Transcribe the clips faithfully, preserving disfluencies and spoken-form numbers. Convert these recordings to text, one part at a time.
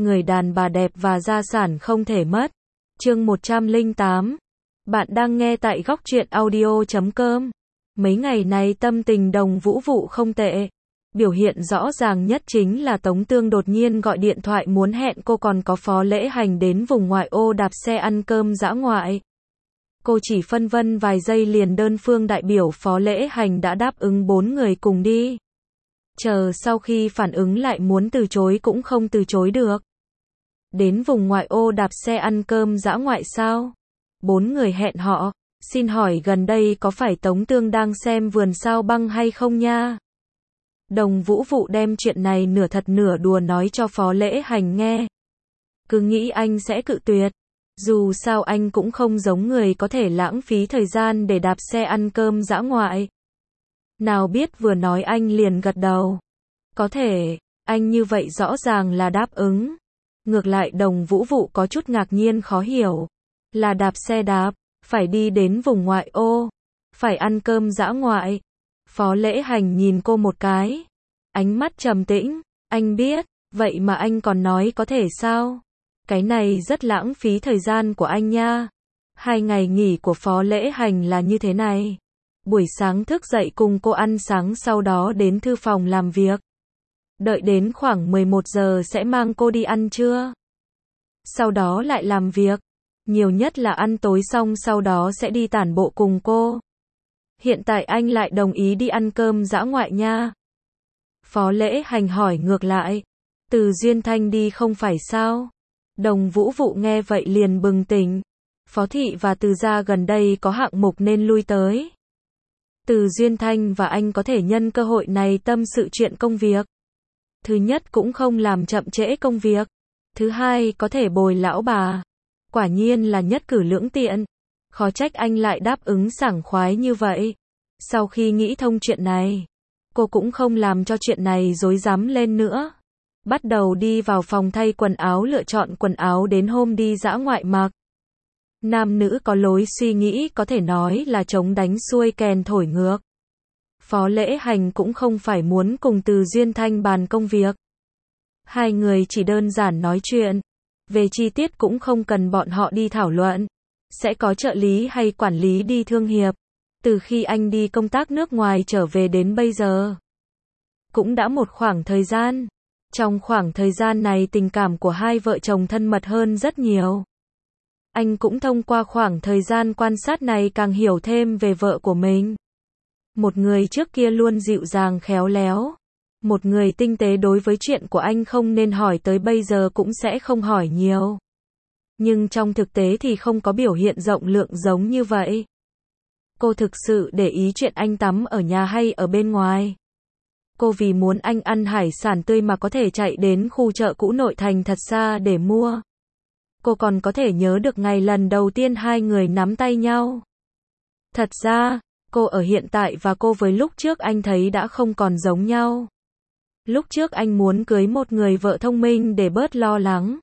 người đàn bà đẹp và gia sản không thể mất. Chương một trăm lẻ tám. Bạn đang nghe tại góc truyện audio chấm com. Mấy ngày này tâm tình Đồng Vũ Vụ không tệ. Biểu hiện rõ ràng nhất chính là Tống Tương đột nhiên gọi điện thoại muốn hẹn cô còn có Phó Lễ Hành đến vùng ngoại ô đạp xe ăn cơm dã ngoại. Cô chỉ phân vân vài giây liền đơn phương đại biểu Phó Lễ Hành đã đáp ứng bốn người cùng đi. Chờ sau khi phản ứng lại muốn từ chối cũng không từ chối được. Đến vùng ngoại ô đạp xe ăn cơm dã ngoại sao? Bốn người hẹn họ, xin hỏi gần đây có phải Tống Tương đang xem vườn sao băng hay không nha? Đồng Vũ Vụ đem chuyện này nửa thật nửa đùa nói cho Phó Lễ Hành nghe. Cứ nghĩ anh sẽ cự tuyệt. Dù sao anh cũng không giống người có thể lãng phí thời gian để đạp xe ăn cơm dã ngoại. Nào biết vừa nói anh liền gật đầu. Có thể, anh như vậy rõ ràng là đáp ứng. Ngược lại Đồng Vũ Vụ có chút ngạc nhiên khó hiểu. Là đạp xe đạp, phải đi đến vùng ngoại ô, phải ăn cơm dã ngoại. Phó Lễ Hành nhìn cô một cái. Ánh mắt trầm tĩnh, anh biết, vậy mà anh còn nói có thể sao? Cái này rất lãng phí thời gian của anh nha. Hai ngày nghỉ của Phó Lễ Hành là như thế này. Buổi sáng thức dậy cùng cô ăn sáng sau đó đến thư phòng làm việc. Đợi đến khoảng mười một giờ sẽ mang cô đi ăn trưa. Sau đó lại làm việc. Nhiều nhất là ăn tối xong sau đó sẽ đi tản bộ cùng cô. Hiện tại anh lại đồng ý đi ăn cơm dã ngoại nha. Phó Lễ Hành hỏi ngược lại. Từ Duyên Thanh đi không phải sao? Đồng Vũ Vụ nghe vậy liền bừng tỉnh. Phó Thị và Từ gia gần đây có hạng mục nên lui tới. Từ Duyên Thanh và anh có thể nhân cơ hội này tâm sự chuyện công việc. Thứ nhất cũng không làm chậm trễ công việc. Thứ hai có thể bồi lão bà. Quả nhiên là nhất cử lưỡng tiện. Khó trách anh lại đáp ứng sảng khoái như vậy. Sau khi nghĩ thông chuyện này, cô cũng không làm cho chuyện này rối rắm lên nữa. Bắt đầu đi vào phòng thay quần áo lựa chọn quần áo đến hôm đi dã ngoại mặc. Nam nữ có lối suy nghĩ có thể nói là chống đánh xuôi kèn thổi ngược. Phó Lễ Hành cũng không phải muốn cùng Từ Duyên Thanh bàn công việc. Hai người chỉ đơn giản nói chuyện. Về chi tiết cũng không cần bọn họ đi thảo luận. Sẽ có trợ lý hay quản lý đi thương hiệp. Từ khi anh đi công tác nước ngoài trở về đến bây giờ, cũng đã một khoảng thời gian. Trong khoảng thời gian này tình cảm của hai vợ chồng thân mật hơn rất nhiều. Anh cũng thông qua khoảng thời gian quan sát này càng hiểu thêm về vợ của mình. Một người trước kia luôn dịu dàng khéo léo. Một người tinh tế đối với chuyện của anh không nên hỏi tới bây giờ cũng sẽ không hỏi nhiều. Nhưng trong thực tế thì không có biểu hiện rộng lượng giống như vậy. Cô thực sự để ý chuyện anh tắm ở nhà hay ở bên ngoài. Cô vì muốn anh ăn hải sản tươi mà có thể chạy đến khu chợ cũ nội thành thật xa để mua. Cô còn có thể nhớ được ngày lần đầu tiên hai người nắm tay nhau. Thật ra, cô ở hiện tại và cô với lúc trước anh thấy đã không còn giống nhau. Lúc trước anh muốn cưới một người vợ thông minh để bớt lo lắng.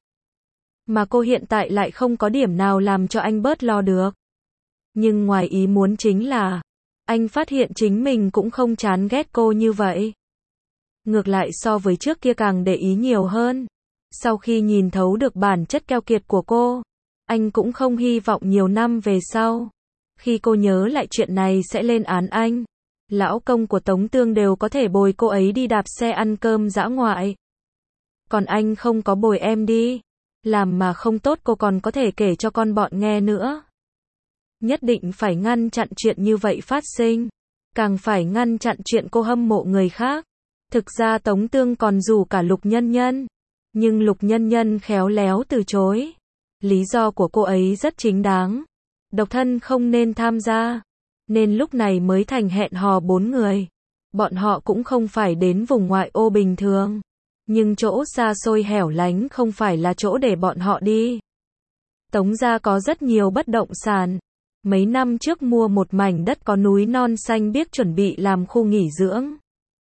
Mà cô hiện tại lại không có điểm nào làm cho anh bớt lo được. Nhưng ngoài ý muốn chính là, anh phát hiện chính mình cũng không chán ghét cô như vậy. Ngược lại so với trước kia càng để ý nhiều hơn. Sau khi nhìn thấu được bản chất keo kiệt của cô, anh cũng không hy vọng nhiều năm về sau, khi cô nhớ lại chuyện này sẽ lên án anh. Lão công của Tống Tương đều có thể bồi cô ấy đi đạp xe ăn cơm dã ngoại. Còn anh không có bồi em đi. Làm mà không tốt cô còn có thể kể cho con bọn nghe nữa. Nhất định phải ngăn chặn chuyện như vậy phát sinh. Càng phải ngăn chặn chuyện cô hâm mộ người khác. Thực ra Tống Tương còn rủ cả Lục Nhân Nhân. Nhưng Lục Nhân Nhân khéo léo từ chối. Lý do của cô ấy rất chính đáng. Độc thân không nên tham gia. Nên lúc này mới thành hẹn hò bốn người. Bọn họ cũng không phải đến vùng ngoại ô bình thường. Nhưng chỗ xa xôi hẻo lánh không phải là chỗ để bọn họ đi. Tống gia có rất nhiều bất động sản. Mấy năm trước mua một mảnh đất có núi non xanh biếc chuẩn bị làm khu nghỉ dưỡng.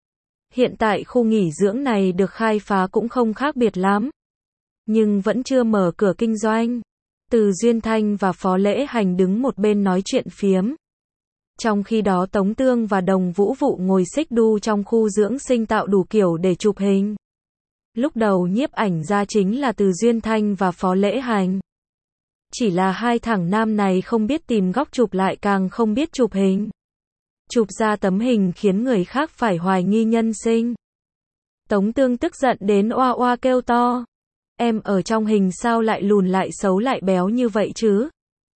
Hiện tại khu nghỉ dưỡng này được khai phá cũng không khác biệt lắm. Nhưng vẫn chưa mở cửa kinh doanh. Từ Duyên Thanh và Phó Lễ Hành đứng một bên nói chuyện phiếm. Trong khi đó Tống Tương và Đồng Vũ Vụ ngồi xích đu trong khu dưỡng sinh tạo đủ kiểu để chụp hình. Lúc đầu nhiếp ảnh ra chính là Từ Duyên Thanh và Phó Lễ Hành. Chỉ là hai thằng nam này không biết tìm góc chụp lại càng không biết chụp hình. Chụp ra tấm hình khiến người khác phải hoài nghi nhân sinh. Tống Tương tức giận đến oa oa kêu to. Em ở trong hình sao lại lùn lại xấu lại béo như vậy chứ?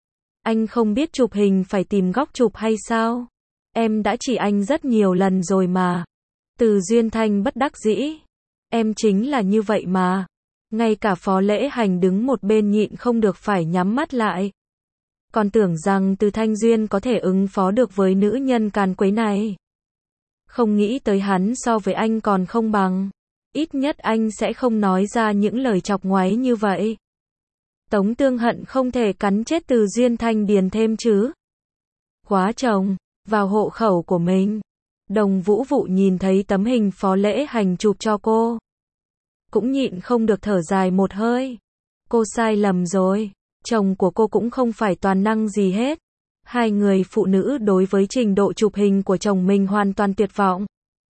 Anh không biết chụp hình phải tìm góc chụp hay sao? Em đã chỉ anh rất nhiều lần rồi mà. Từ Duyên Thanh bất đắc dĩ. Em chính là như vậy mà. Ngay cả Phó Lễ Hành đứng một bên nhịn không được phải nhắm mắt lại. Còn tưởng rằng Từ Thanh Duyên có thể ứng phó được với nữ nhân càn quấy này. Không nghĩ tới hắn so với anh còn không bằng. Ít nhất anh sẽ không nói ra những lời chọc ngoáy như vậy. Tống Tương hận không thể cắn chết Từ Duyên Thanh điền thêm chứ. Quá chồng, vào hộ khẩu của mình. Đồng Vũ Vụ nhìn thấy tấm hình Phó Lễ Hành chụp cho cô. Cũng nhịn không được thở dài một hơi. Cô sai lầm rồi. Chồng của cô cũng không phải toàn năng gì hết. Hai người phụ nữ đối với trình độ chụp hình của chồng mình hoàn toàn tuyệt vọng.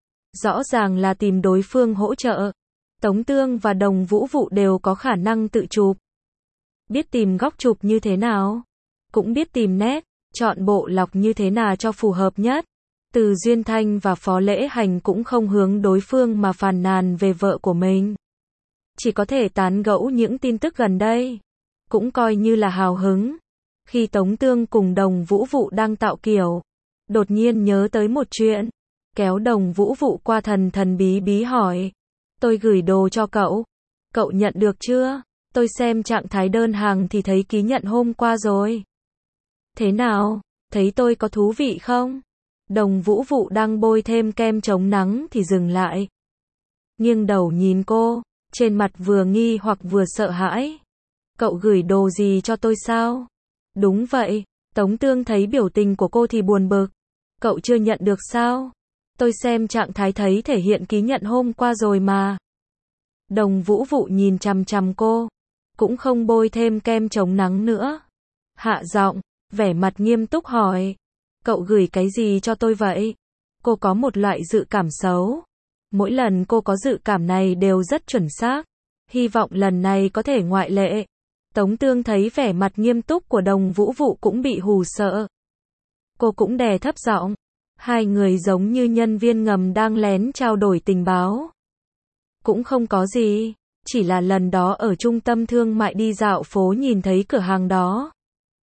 Rõ ràng là tìm đối phương hỗ trợ. Tống Tương và Đồng Vũ Vụ đều có khả năng tự chụp. Biết tìm góc chụp như thế nào. Cũng biết tìm nét, chọn bộ lọc như thế nào cho phù hợp nhất. Từ Duyên Thanh và Phó Lễ Hành cũng không hướng đối phương mà phàn nàn về vợ của mình. Chỉ có thể tán gẫu những tin tức gần đây. Cũng coi như là hào hứng. Khi Tống Tương cùng Đồng Vũ Vụ đang tạo kiểu, đột nhiên nhớ tới một chuyện. Kéo Đồng Vũ Vụ qua thần thần bí bí hỏi. Tôi gửi đồ cho cậu. Cậu nhận được chưa? Tôi xem trạng thái đơn hàng thì thấy ký nhận hôm qua rồi. Thế nào? Thấy tôi có thú vị không? Đồng Vũ Vụ đang bôi thêm kem chống nắng thì dừng lại. Nghiêng đầu nhìn cô, trên mặt vừa nghi hoặc vừa sợ hãi. Cậu gửi đồ gì cho tôi sao? Đúng vậy, Tống Tương thấy biểu tình của cô thì buồn bực. Cậu chưa nhận được sao? Tôi xem trạng thái thấy thể hiện ký nhận hôm qua rồi mà. Đồng Vũ Vụ nhìn chằm chằm cô, cũng không bôi thêm kem chống nắng nữa. Hạ giọng, vẻ mặt nghiêm túc hỏi. Cậu gửi cái gì cho tôi vậy? Cô có một loại dự cảm xấu. Mỗi lần cô có dự cảm này đều rất chuẩn xác. Hy vọng lần này có thể ngoại lệ. Tống Tương thấy vẻ mặt nghiêm túc của Đồng Vũ Vụ cũng bị hù sợ. Cô cũng đè thấp giọng. Hai người giống như nhân viên ngầm đang lén trao đổi tình báo. Cũng không có gì. Chỉ là lần đó ở trung tâm thương mại đi dạo phố nhìn thấy cửa hàng đó.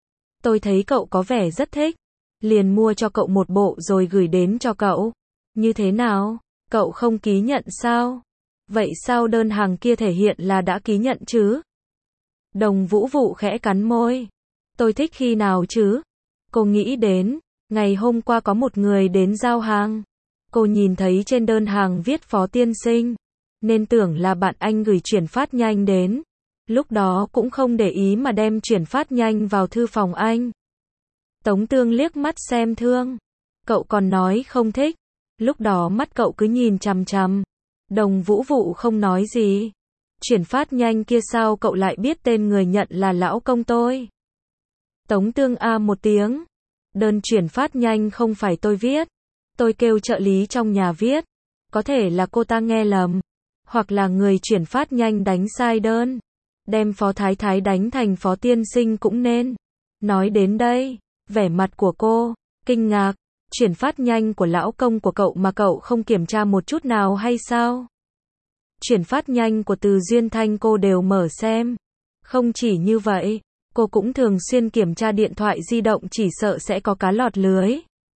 Tôi thấy cậu có vẻ rất thích. Liền mua cho cậu một bộ rồi gửi đến cho cậu. Như thế nào? Cậu không ký nhận sao? Vậy sao đơn hàng kia thể hiện là đã ký nhận chứ? Đồng Vũ Vụ khẽ cắn môi. Tôi thích khi nào chứ? Cô nghĩ đến, ngày hôm qua có một người đến giao hàng. Cô nhìn thấy trên đơn hàng viết Phó tiên sinh. Nên tưởng là bạn anh gửi chuyển phát nhanh đến. Lúc đó cũng không để ý mà đem chuyển phát nhanh vào thư phòng anh. Tống Tương liếc mắt xem thương. Cậu còn nói không thích. Lúc đó mắt cậu cứ nhìn chằm chằm. Đồng Vũ Vụ không nói gì. Chuyển phát nhanh kia sao cậu lại biết tên người nhận là lão công tôi? Tống Tương a một tiếng. Đơn chuyển phát nhanh không phải tôi viết. Tôi kêu trợ lý trong nhà viết. Có thể là cô ta nghe lầm. Hoặc là người chuyển phát nhanh đánh sai đơn. Đem Phó Thái Thái đánh thành Phó tiên sinh cũng nên. Nói đến đây, vẻ mặt của cô, kinh ngạc. Chuyển phát nhanh của lão công của cậu mà cậu không kiểm tra một chút nào hay sao? Chuyển phát nhanh của Từ Duyên Thanh cô đều mở xem. Không chỉ như vậy, cô cũng thường xuyên kiểm tra điện thoại di động chỉ sợ sẽ có cá lọt lưới.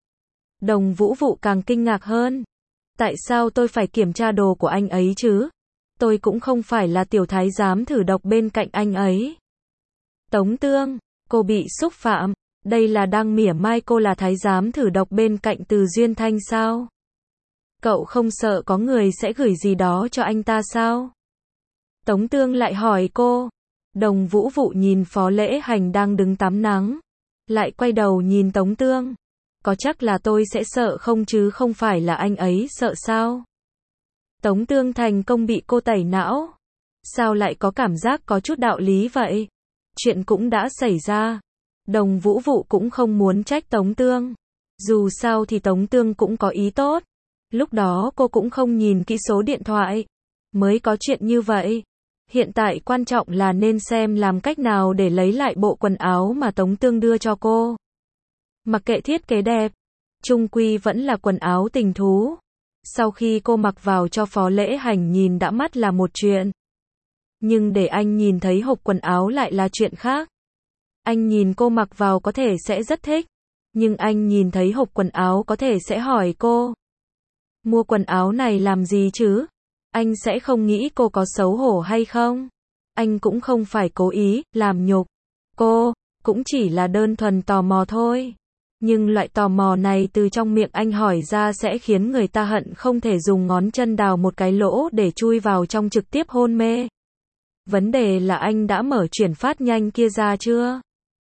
Đồng Vũ Vụ càng kinh ngạc hơn. Tại sao tôi phải kiểm tra đồ của anh ấy chứ? Tôi cũng không phải là tiểu thái giám thử độc bên cạnh anh ấy. Tống Tương, cô bị xúc phạm. Đây là đang mỉa mai cô là thái giám thử độc bên cạnh Từ Duyên Thanh sao? Cậu không sợ có người sẽ gửi gì đó cho anh ta sao? Tống Tương lại hỏi cô. Đồng Vũ Vụ nhìn Phó Lễ Hành đang đứng tắm nắng. Lại quay đầu nhìn Tống Tương. Có chắc là tôi sẽ sợ không chứ không phải là anh ấy sợ sao? Tống Tương thành công bị cô tẩy não. Sao lại có cảm giác có chút đạo lý vậy? Chuyện cũng đã xảy ra. Đồng Vũ Vụ cũng không muốn trách Tống Tương. Dù sao thì Tống Tương cũng có ý tốt. Lúc đó cô cũng không nhìn kỹ số điện thoại. mới có chuyện như vậy. Hiện tại quan trọng là nên xem làm cách nào để lấy lại bộ quần áo mà Tống Tương đưa cho cô. Mặc kệ thiết kế đẹp, chung quy vẫn là quần áo tình thú. Sau khi cô mặc vào cho Phó Lễ Hành nhìn đã mắt là một chuyện. Nhưng để anh nhìn thấy hộp quần áo lại là chuyện khác. Anh nhìn cô mặc vào có thể sẽ rất thích. Nhưng anh nhìn thấy hộp quần áo có thể sẽ hỏi cô. Mua quần áo này làm gì chứ? Anh sẽ không nghĩ cô có xấu hổ hay không? Anh cũng không phải cố ý, làm nhục cô, cũng chỉ là đơn thuần tò mò thôi. Nhưng loại tò mò này từ trong miệng anh hỏi ra sẽ khiến người ta hận không thể dùng ngón chân đào một cái lỗ để chui vào trong trực tiếp hôn mê. Vấn đề là anh đã mở chuyển phát nhanh kia ra chưa?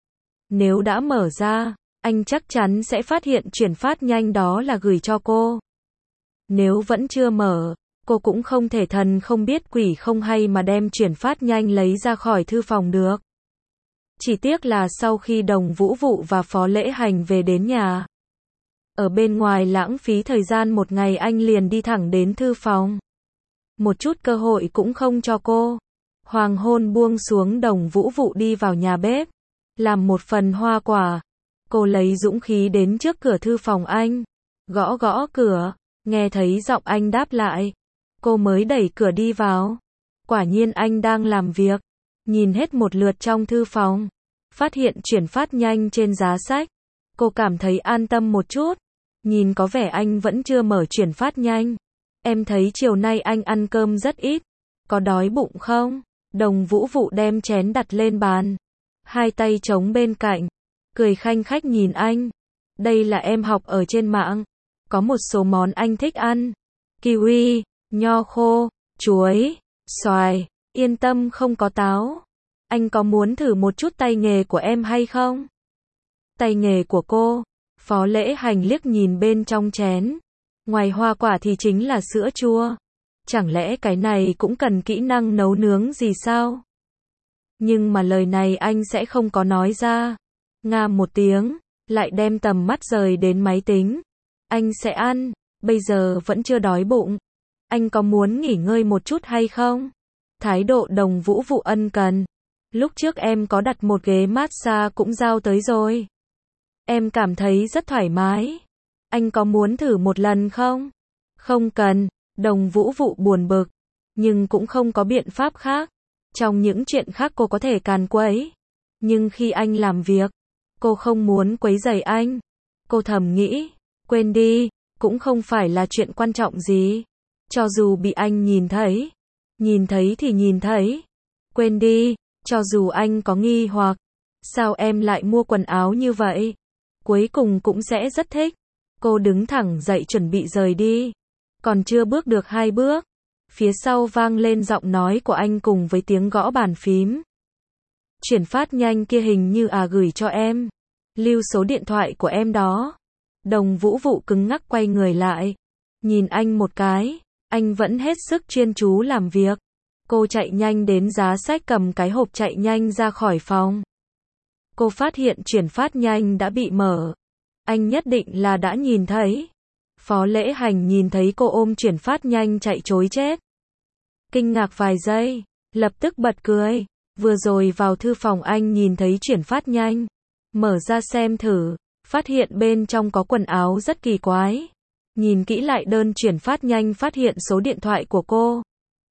Nếu đã mở ra, anh chắc chắn sẽ phát hiện chuyển phát nhanh đó là gửi cho cô. Nếu vẫn chưa mở, cô cũng không thể thần không biết quỷ không hay mà đem chuyển phát nhanh lấy ra khỏi thư phòng được. Chỉ tiếc là sau khi Đồng Vũ Vụ và Phó Lễ Hành về đến nhà, ở bên ngoài lãng phí thời gian một ngày anh liền đi thẳng đến thư phòng. Một chút cơ hội cũng không cho cô. Hoàng hôn buông xuống Đồng Vũ Vụ đi vào nhà bếp, làm một phần hoa quả. Cô lấy dũng khí đến trước cửa thư phòng anh, gõ gõ cửa, nghe thấy giọng anh đáp lại. Cô mới đẩy cửa đi vào. Quả nhiên anh đang làm việc. Nhìn hết một lượt trong thư phòng, phát hiện chuyển phát nhanh trên giá sách. Cô cảm thấy an tâm một chút. Nhìn có vẻ anh vẫn chưa mở chuyển phát nhanh. Em thấy chiều nay anh ăn cơm rất ít. Có đói bụng không? Đồng Vũ Vụ đem chén đặt lên bàn, hai tay chống bên cạnh, cười khanh khách nhìn anh. Đây là em học ở trên mạng. Có một số món anh thích ăn. Kiwi, nho khô, chuối, xoài. Yên tâm không có táo. Anh có muốn thử một chút tay nghề của em hay không? Tay nghề của cô? Phó Lễ Hành liếc nhìn bên trong chén. Ngoài hoa quả thì chính là sữa chua. Chẳng lẽ cái này cũng cần kỹ năng nấu nướng gì sao? Nhưng mà lời này anh sẽ không có nói ra. Nga một tiếng, lại đem tầm mắt rời đến máy tính. Anh sẽ ăn, bây giờ vẫn chưa đói bụng. Anh có muốn nghỉ ngơi một chút hay không? Thái độ Đồng Vũ Vụ ân cần. Lúc trước em có đặt một ghế massage cũng giao tới rồi. Em cảm thấy rất thoải mái. Anh có muốn thử một lần không? Không cần, Đồng Vũ Vụ buồn bực. Nhưng cũng không có biện pháp khác. Trong những chuyện khác cô có thể càn quấy. Nhưng khi anh làm việc, cô không muốn quấy rầy anh. Cô thầm nghĩ, quên đi, cũng không phải là chuyện quan trọng gì. Cho dù bị anh nhìn thấy. Nhìn thấy thì nhìn thấy. Quên đi, cho dù anh có nghi hoặc. Sao em lại mua quần áo như vậy? Cuối cùng cũng sẽ rất thích. Cô đứng thẳng dậy chuẩn bị rời đi. Còn chưa bước được hai bước. Phía sau vang lên giọng nói của anh cùng với tiếng gõ bàn phím. Chuyển phát nhanh kia hình như à gửi cho em. Lưu số điện thoại của em đó. Đồng Vũ Vụ cứng ngắc quay người lại. Nhìn anh một cái. Anh vẫn hết sức chuyên chú làm việc. Cô chạy nhanh đến giá sách cầm cái hộp chạy nhanh ra khỏi phòng. Cô phát hiện chuyển phát nhanh đã bị mở. Anh nhất định là đã nhìn thấy. Phó Lễ Hành nhìn thấy cô ôm chuyển phát nhanh chạy trối chết. Kinh ngạc vài giây, lập tức bật cười. Vừa rồi vào thư phòng anh nhìn thấy chuyển phát nhanh. Mở ra xem thử, phát hiện bên trong có quần áo rất kỳ quái. Nhìn kỹ lại đơn chuyển phát nhanh phát hiện số điện thoại của cô.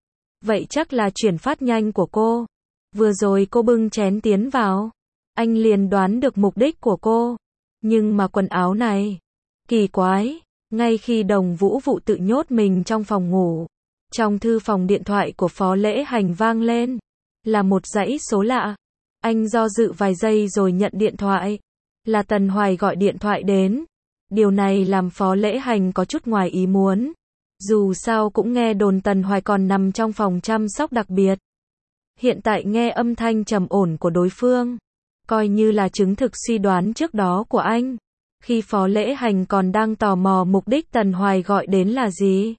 Vậy chắc là chuyển phát nhanh của cô. Vừa rồi cô bưng chén tiến vào. Anh liền đoán được mục đích của cô. Nhưng mà quần áo này, kỳ quái. Ngay khi Đồng Vũ Vụ tự nhốt mình trong phòng ngủ, trong thư phòng điện thoại của Phó Lễ Hành vang lên. Là một dãy số lạ. Anh do dự vài giây rồi nhận điện thoại. Là Tần Hoài gọi điện thoại đến. Điều này làm Phó Lễ Hành có chút ngoài ý muốn. Dù sao cũng nghe đồn Tần Hoài còn nằm trong phòng chăm sóc đặc biệt. Hiện tại nghe âm thanh trầm ổn của đối phương, coi như là chứng thực suy đoán trước đó của anh. Khi Phó Lễ Hành còn đang tò mò mục đích Tần Hoài gọi đến là gì,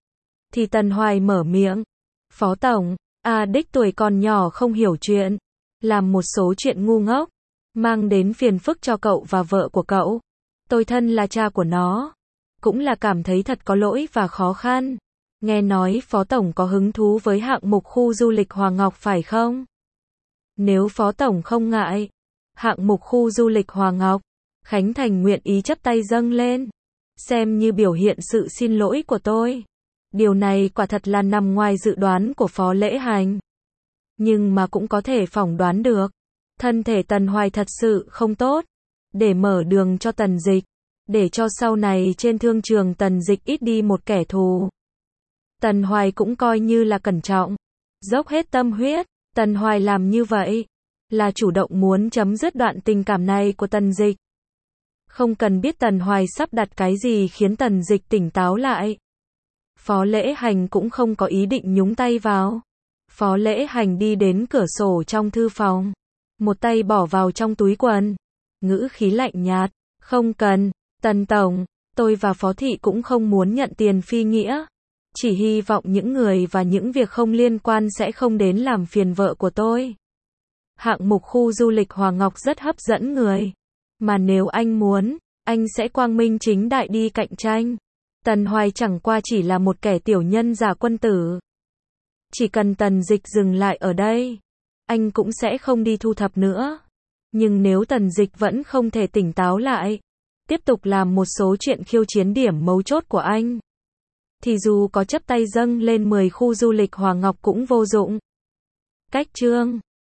thì Tần Hoài mở miệng. Phó Tổng, à đích tuổi còn nhỏ không hiểu chuyện, làm một số chuyện ngu ngốc, mang đến phiền phức cho cậu và vợ của cậu. Tôi thân là cha của nó, cũng là cảm thấy thật có lỗi và khó khăn. Nghe nói Phó Tổng có hứng thú với hạng mục khu du lịch Hòa Ngọc phải không? Nếu Phó Tổng không ngại, hạng mục khu du lịch Hòa Ngọc, Khánh Thành nguyện ý chấp tay dâng lên, xem như biểu hiện sự xin lỗi của tôi. Điều này quả thật là nằm ngoài dự đoán của Phó Lễ Hành. Nhưng mà cũng có thể phỏng đoán được, thân thể Tần Hoài thật sự không tốt, để mở đường cho Tần Dịch, để cho sau này trên thương trường Tần Dịch ít đi một kẻ thù. Tần Hoài cũng coi như là cẩn trọng, dốc hết tâm huyết. Tần Hoài làm như vậy, là chủ động muốn chấm dứt đoạn tình cảm này của Tần Dịch. Không cần biết Tần Hoài sắp đặt cái gì khiến Tần Dịch tỉnh táo lại. Phó Lễ Hành cũng không có ý định nhúng tay vào. Phó Lễ Hành đi đến cửa sổ trong thư phòng, một tay bỏ vào trong túi quần, ngữ khí lạnh nhạt, không cần, Tần Tổng, tôi và Phó Thị cũng không muốn nhận tiền phi nghĩa. Chỉ hy vọng những người và những việc không liên quan sẽ không đến làm phiền vợ của tôi. Hạng mục khu du lịch Hòa Ngọc rất hấp dẫn người. Mà nếu anh muốn, anh sẽ quang minh chính đại đi cạnh tranh. Tần Hoài chẳng qua chỉ là một kẻ tiểu nhân giả quân tử. Chỉ cần Tần Dịch dừng lại ở đây, anh cũng sẽ không đi thu thập nữa. Nhưng nếu Tần Dịch vẫn không thể tỉnh táo lại, tiếp tục làm một số chuyện khiêu chiến điểm mấu chốt của anh, thì dù có chấp tay dâng lên mười khu du lịch Hòa Ngọc cũng vô dụng. Cách chương